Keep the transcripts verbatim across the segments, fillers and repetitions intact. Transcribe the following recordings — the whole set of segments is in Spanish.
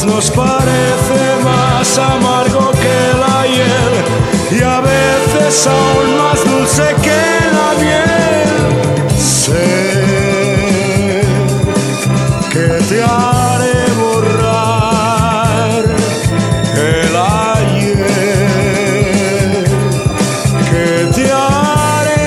veces nos parece más amargo que la hiel y a veces aún más dulce que la miel. Sé que te haré borrar el ayer, que te haré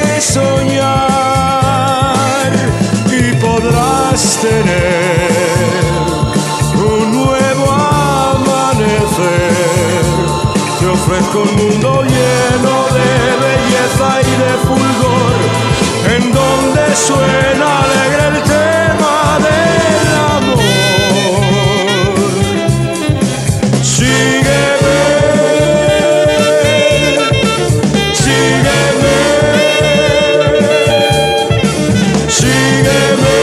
soñar y podrás tener un nuevo amanecer. Te ofrezco un mundo lleno de belleza y de fulgor, en donde suena alegre el tema del amor. Sígueme, sígueme, sígueme.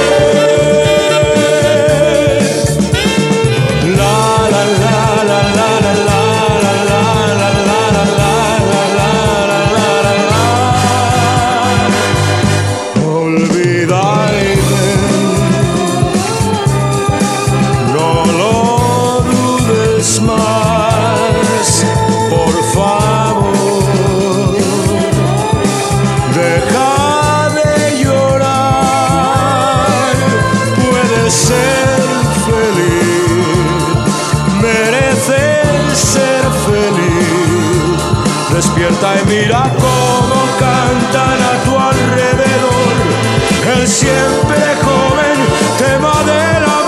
La la la la la la la la la la la la la la la la. Olvídate, no lo dudes más, por favor. Deja de llorar, puedes ser feliz, mereces ser feliz. Despierta y mira cómo cantan a tu alrededor el siempre joven tema del amor.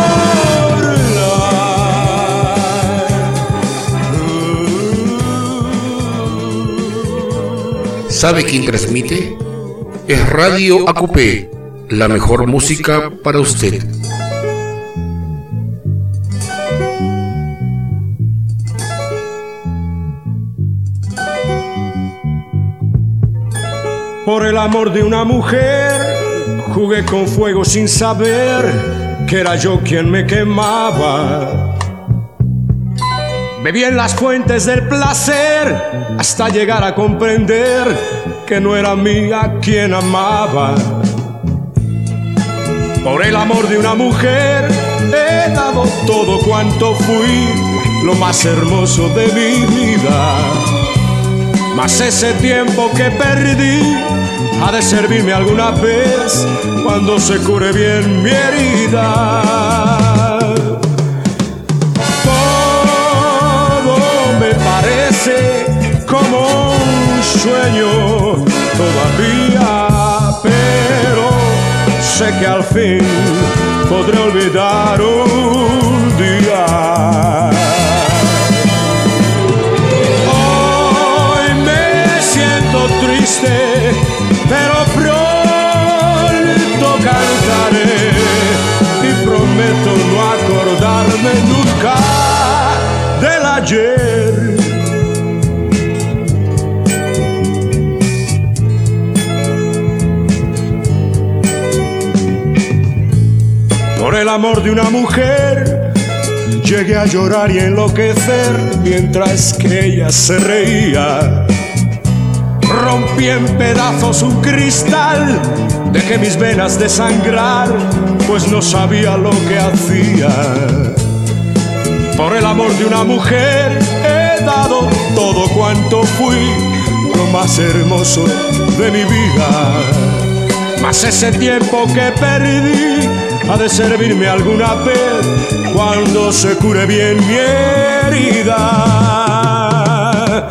¿Sabe quién transmite? Es Radio A Q P, la mejor música para usted. Por el amor de una mujer jugué con fuego sin saber que era yo quien me quemaba. Bebí en las fuentes del placer hasta llegar a comprender que no era mía quien amaba. Por el amor de una mujer he dado todo cuanto fui, lo más hermoso de mi vida. Mas ese tiempo que perdí ha de servirme alguna vez cuando se cure bien mi herida. Todo me parece como un sueño todavía, pero sé que al fin podré olvidar un día. Triste, pero pronto cantaré y prometo no acordarme nunca del ayer. Por el amor de una mujer llegué a llorar y enloquecer mientras que ella se reía. Rompí en pedazos un cristal, dejé mis venas desangrar, pues no sabía lo que hacía. Por el amor de una mujer he dado todo cuanto fui, lo más hermoso de mi vida. Mas ese tiempo que perdí ha de servirme alguna vez cuando se cure bien mi herida.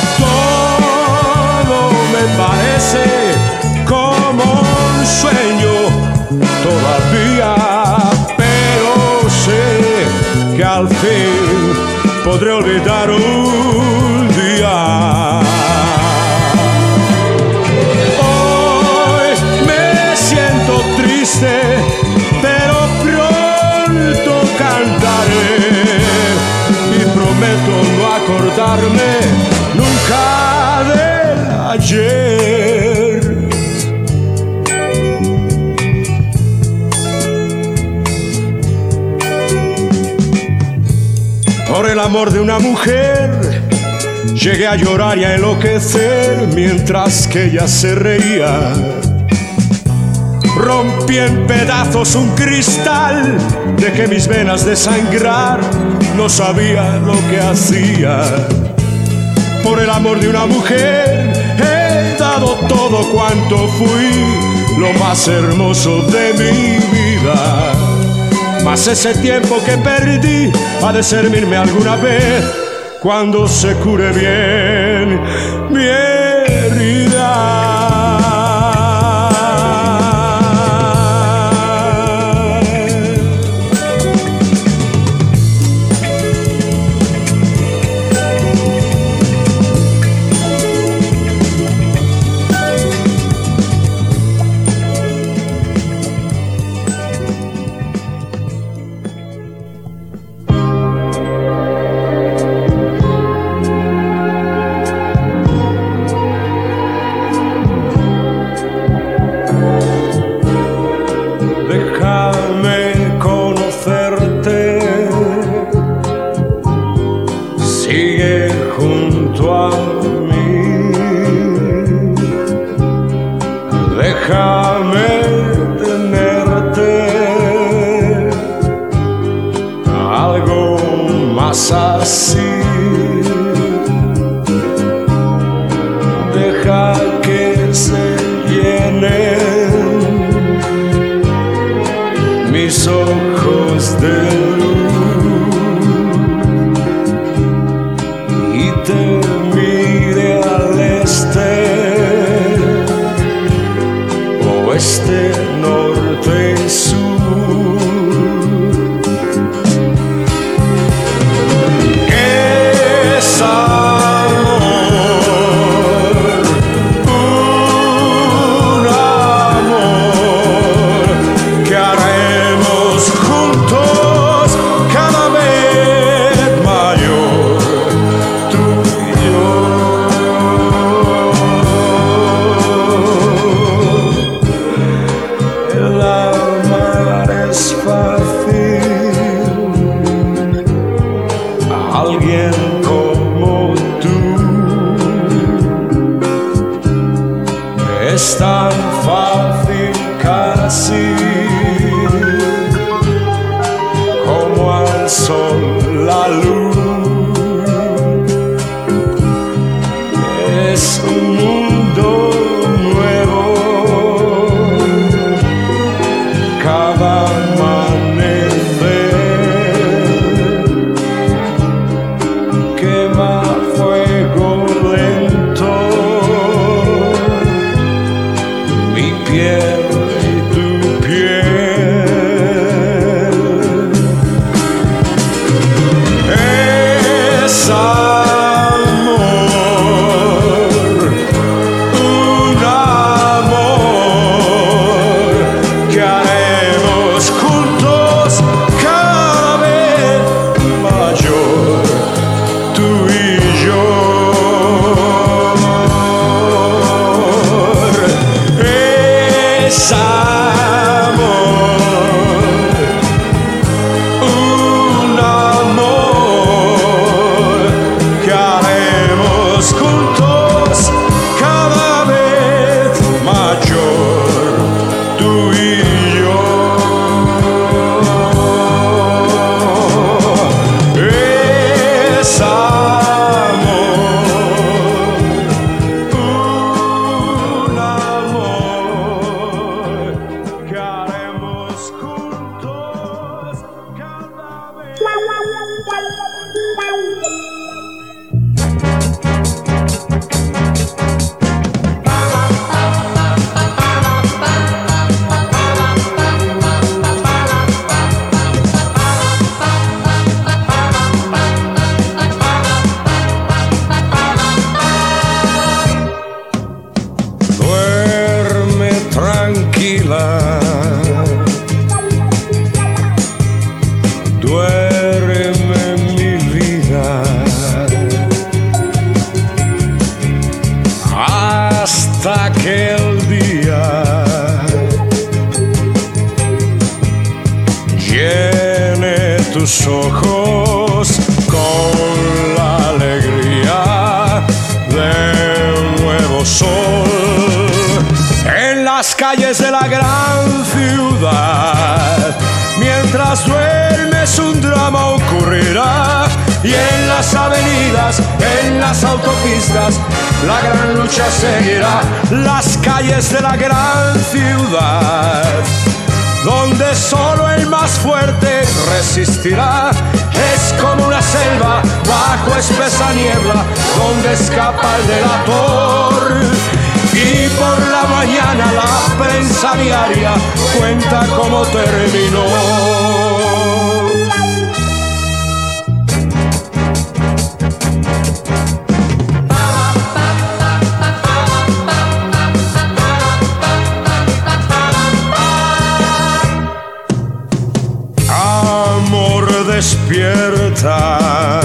Parece como un sueño todavía, pero sé que al fin podré olvidar un día. Hoy me siento triste, pero pronto cantaré y prometo no acordarme nunca del ayer. Por el amor de una mujer llegué a llorar y a enloquecer mientras que ella se reía. Rompí en pedazos un cristal, dejé mis venas desangrar, no sabía lo que hacía. Por el amor de una mujer he dado todo cuanto fui, lo más hermoso de mi vida. Mas ese tiempo que perdí ha de servirme alguna vez cuando se cure bien mi herida. Tus ojos con la alegría de un nuevo sol en las calles de la gran ciudad, mientras duermes un dragón drama ocurrirá. Y en las avenidas, en las autopistas, la gran lucha seguirá. Las calles de la gran ciudad, donde solo el más fuerte resistirá. Es como una selva bajo espesa niebla, donde escapa el delator. Y por la mañana la prensa diaria cuenta cómo terminó. Amor, despierta.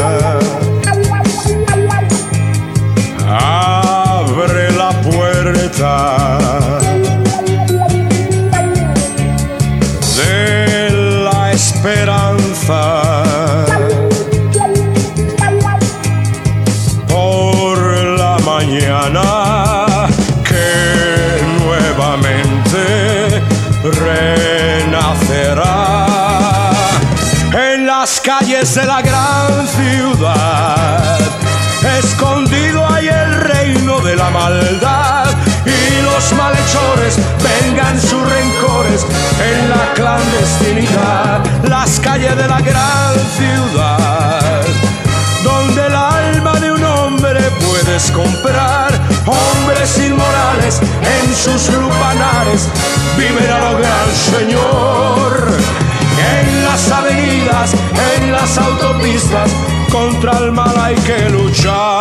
Abre la puerta de la esperanza. Por la mañana que nuevamente renacerá. En las calles de la gran ciudad, escondido hay el reino de la maldad. Y los malhechores vengan sus rencores en la clandestinidad. Las calles de la gran ciudad, donde el alma de un hombre puedes comprar. Hombres inmorales en sus lupanares viven a lo gran Señor. En las avenidas, en las autopistas, contra el mal hay que luchar.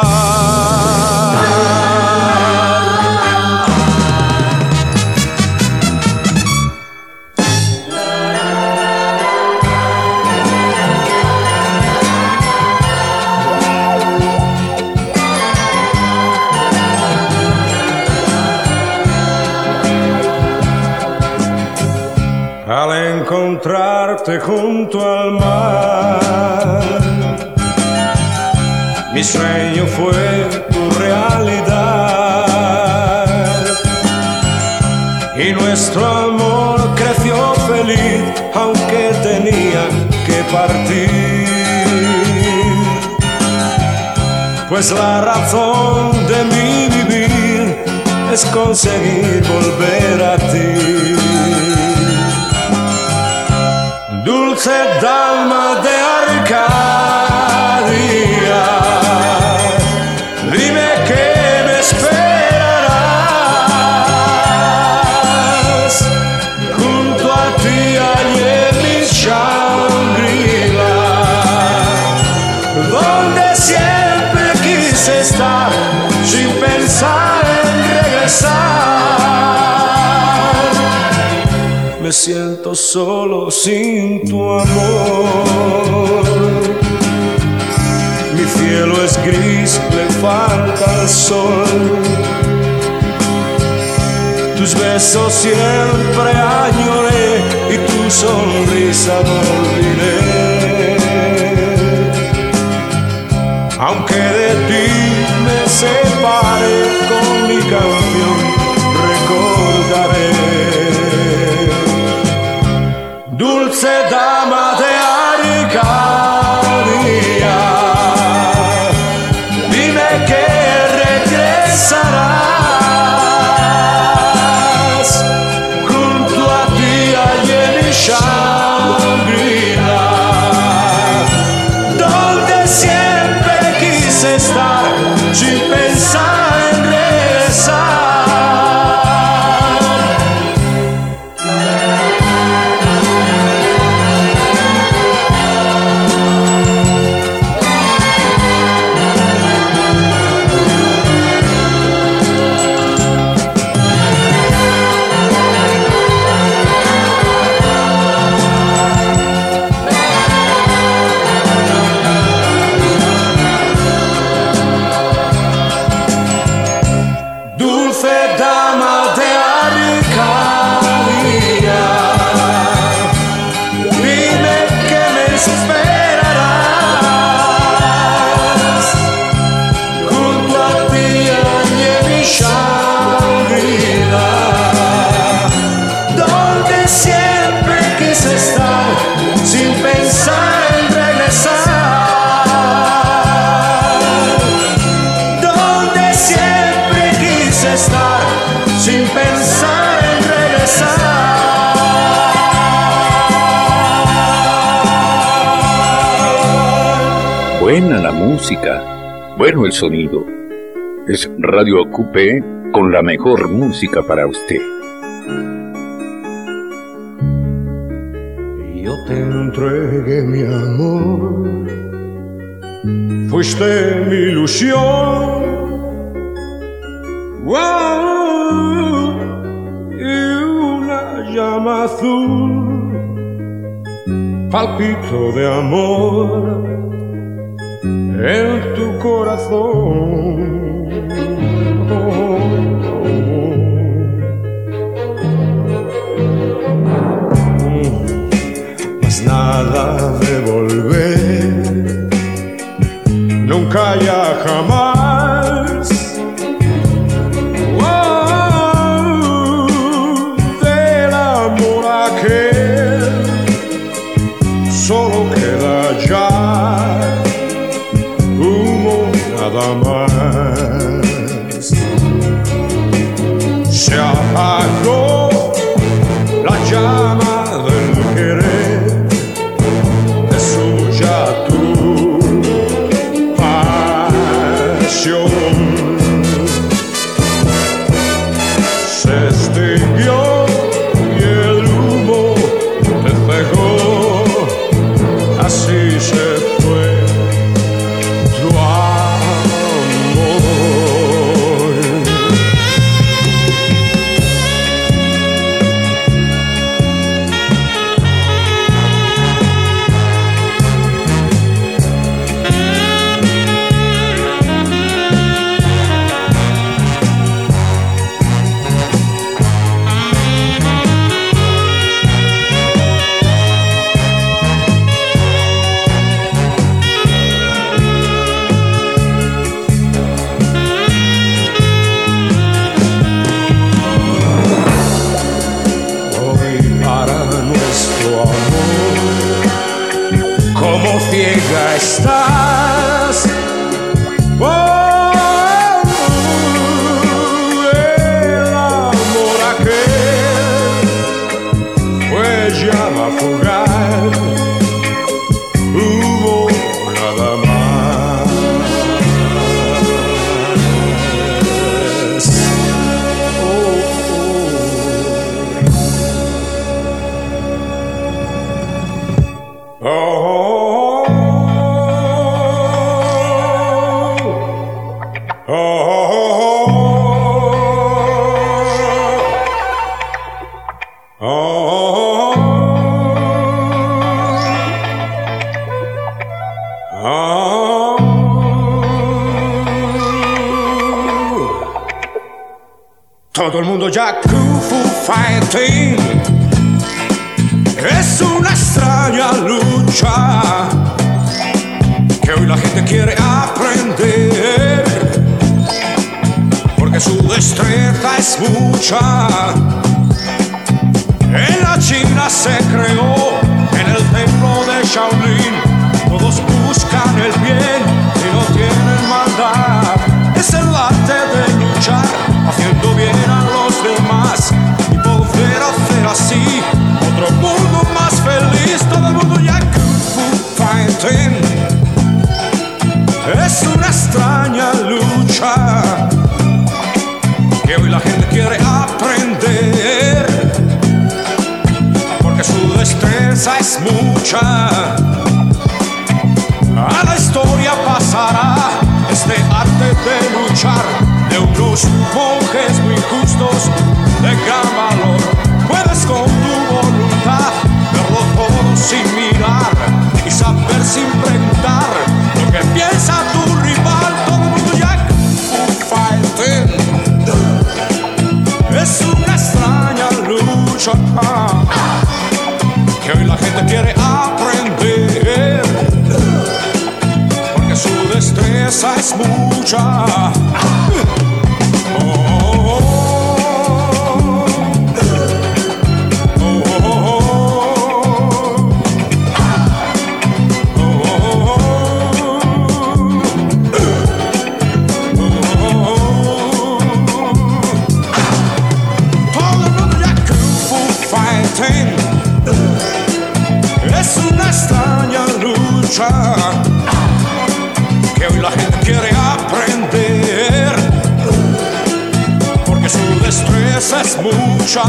Al encontrarte junto al mar, mi sueño fue tu realidad. Y nuestro amor creció feliz, aunque tenía que partir. Pues la razón de mi vivir es conseguir volver a ti. Dulce dama de Arcadia, dime que me esperarás. Junto a ti hallé mi Shangri-La, donde siempre quise estar sin pensar en regresar. Me siento solo sin tu amor. Mi cielo es gris, le falta el sol. Tus besos siempre añoré y tu sonrisa no olvidé. Aunque de ti me separe, con mi canción recordaré. Dulce dama de Arcadia, dime que regresarás. Junto a ti hallé mi Shangri-La, donde siempre quise estar sin pensar en regresar. buena música, bueno el sonido. Es Radio Acupé con la mejor música para usted. Yo te entregué mi amor, fuiste mi ilusión, wow, y una llama azul, palpito de amor en tu corazón. Mas nada de volver, nunca ya jamás. Oh, del amor aquel solo queda ya humo nada más. Se apagó la llama del querer, es suya tu pasión. Se extinguió y el humo te cegó, así se fue tu amor. Como ciega estás, oh, el amor aquel fue llama fugaz, hubo nada más. Oh, oh. Oh. Todo el mundo ya Kung Fu Fighting es una extraña lucha que hoy la gente quiere aprender, porque su destreza es mucha. En la China se creó, en el templo de Shaolin, todos buscan el bien y no tienen maldad. Es el arte de luchar, haciendo bien a los demás y poder hacer así otro mundo más feliz. Todo el mundo ya Kung Fu Fighting es una extraña lucha que hoy la gente quiere aprender, porque su destreza es mucha. A la historia pasará este arte de luchar de unos monjes muy justos de gran valor. Puedes con tu voluntad verlo todo sin mirar y saber sin preguntar lo que piensa tu rival. Todo el mundo ya Kung Fu Fighting es una extraña lucha que hoy la gente quiere aprender, porque su destreza es mucha. Es una extraña lucha es mucha.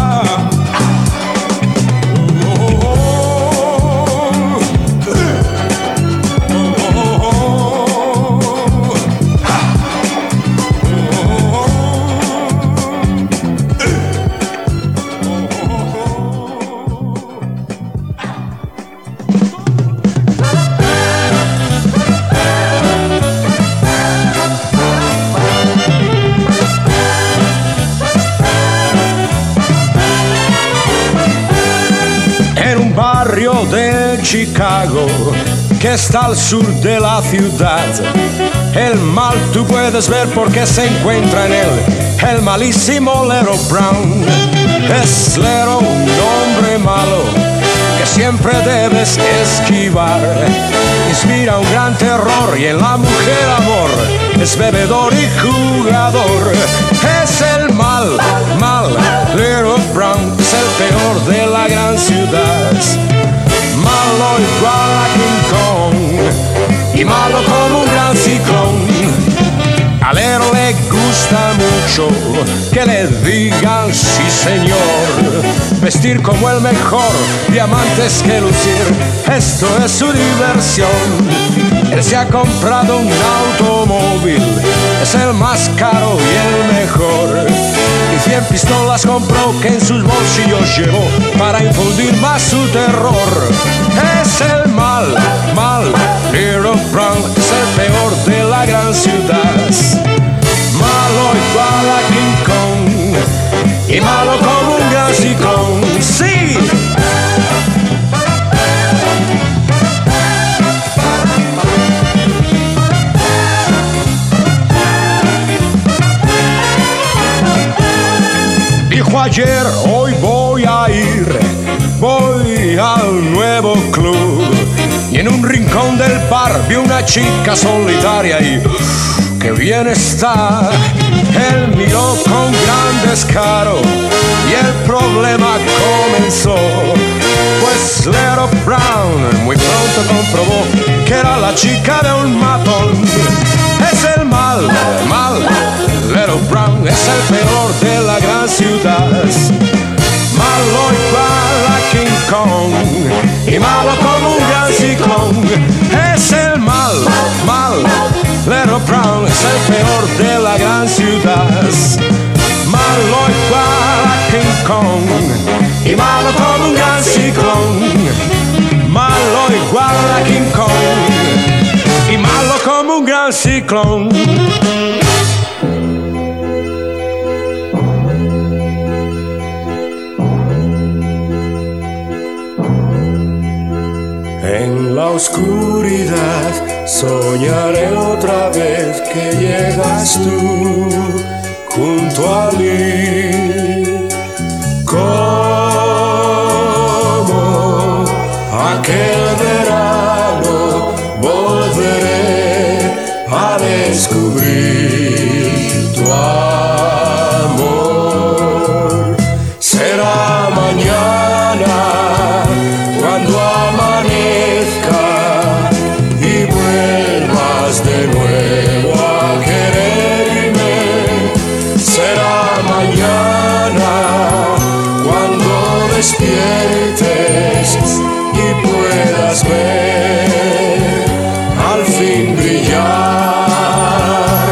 De Chicago, que está al sur de la ciudad. El mal tú puedes ver porque se encuentra en él el malísimo Lero Brown. Es Lero un hombre malo que siempre debes esquivar. Inspira un gran terror y en la mujer amor. Es bebedor y jugador. Es el mal, mal, Lero Brown. Es el peor de la gran ciudad. Malo igual a King Kong y malo como un gran ciclón. A Lero le gusta mucho que le digan sí señor. Vestir como el mejor, diamantes que lucir, esto es su diversión. Él se ha comprado un automóvil, es el más caro y el mejor. Y cien pistolas compró que en sus bolsillos llevó para infundir más su terror. Es el mal, mal, Lero Brown es el peor de la gran ciudad. Malo igual a King Kong y malo como un gran ciclón. ¡Sí! Dijo ayer, hoy voy a ir, voy al nuevo club. Y en un rincón del bar vi una chica solitaria y ¡qué bien está! Él miró con gran descaro y el problema comenzó. Pues Lero Brown muy pronto comprobó que era la chica de un matón. Es el mal, mal, Lero Brown es el peor de la gran ciudad. Malo igual a King Kong y malo como un gran ciclón. Es el mal, mal, Lero Brown es el peor de la gran ciudad. Malo igual a King Kong y malo como un gran ciclón. Malo igual a King Kong y malo como un gran ciclón. En la oscuridad soñaré otra vez que llegas tú junto a mí, como aquel verano volveré a descubrir tu amor. Será mañana cuando amanezca y vuelvas de nuevo a quererme. Será mañana cuando despiertes y puedas ver al fin brillar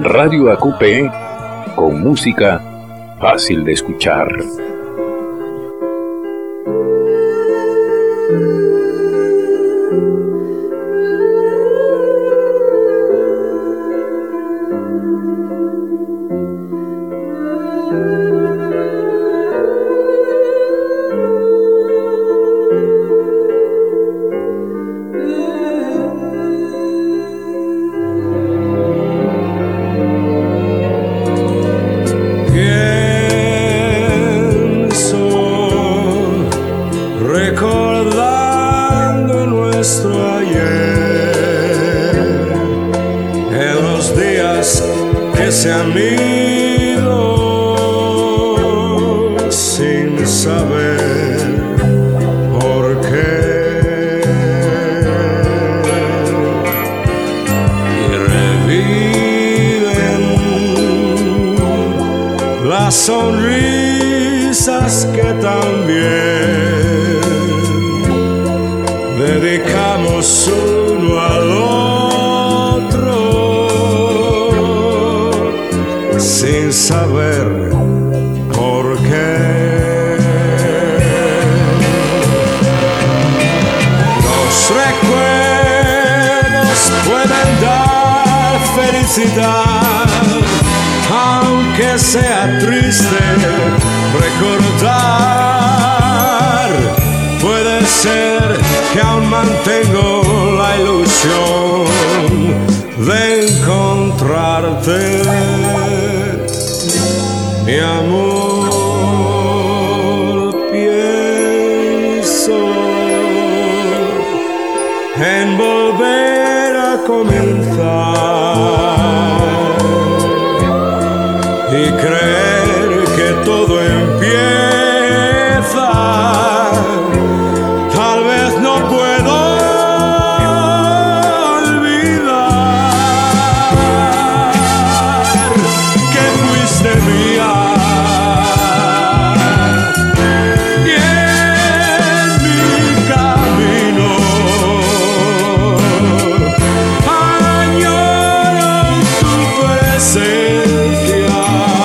Radio A Q P con música fácil de escuchar. Sonrisas que también dedicamos uno al otro sin saber por qué. Los recuerdos pueden dar felicidad, aunque sea triste recordar. Puede ser que aún mantengo la ilusión de encontrarte, mi amor. Pienso en volver a comenzar y creer que todo empieza. Tal vez no puedo olvidar que fuiste mía. Y en mi camino añoro tu presencia.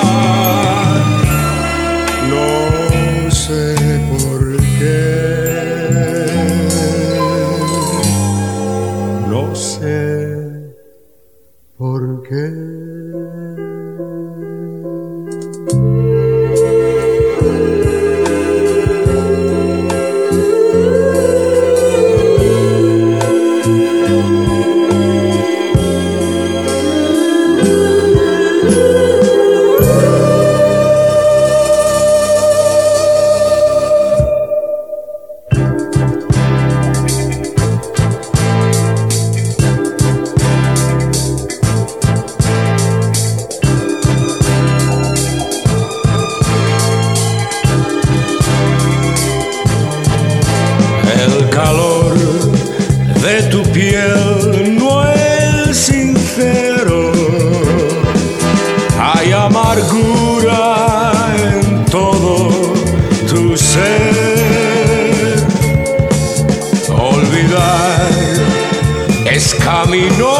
Camino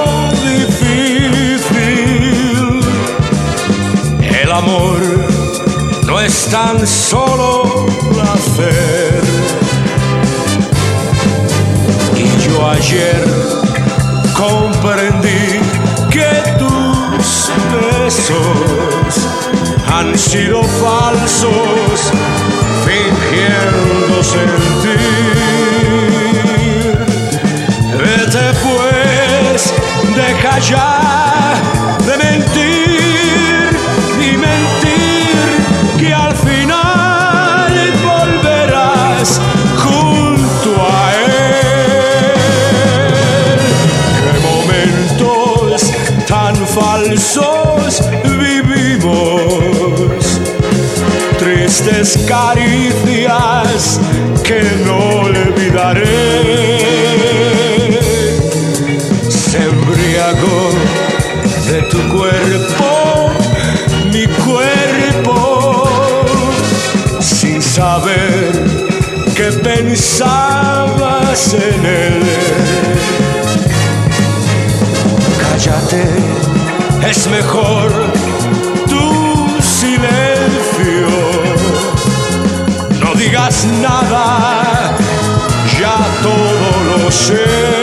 difícil. El amor no es tan solo placer. Y yo ayer comprendí que tus besos han sido falsos, fingiendo sentir. Vete pues, deja ya de mentir y mentir, que al final volverás junto a él. Qué momentos tan falsos vivimos, tristes caricias que no olvidaré. De tu cuerpo, mi cuerpo, sin saber que pensabas en él. Cállate es mejor tu silencio. No digas nada, ya todo lo sé.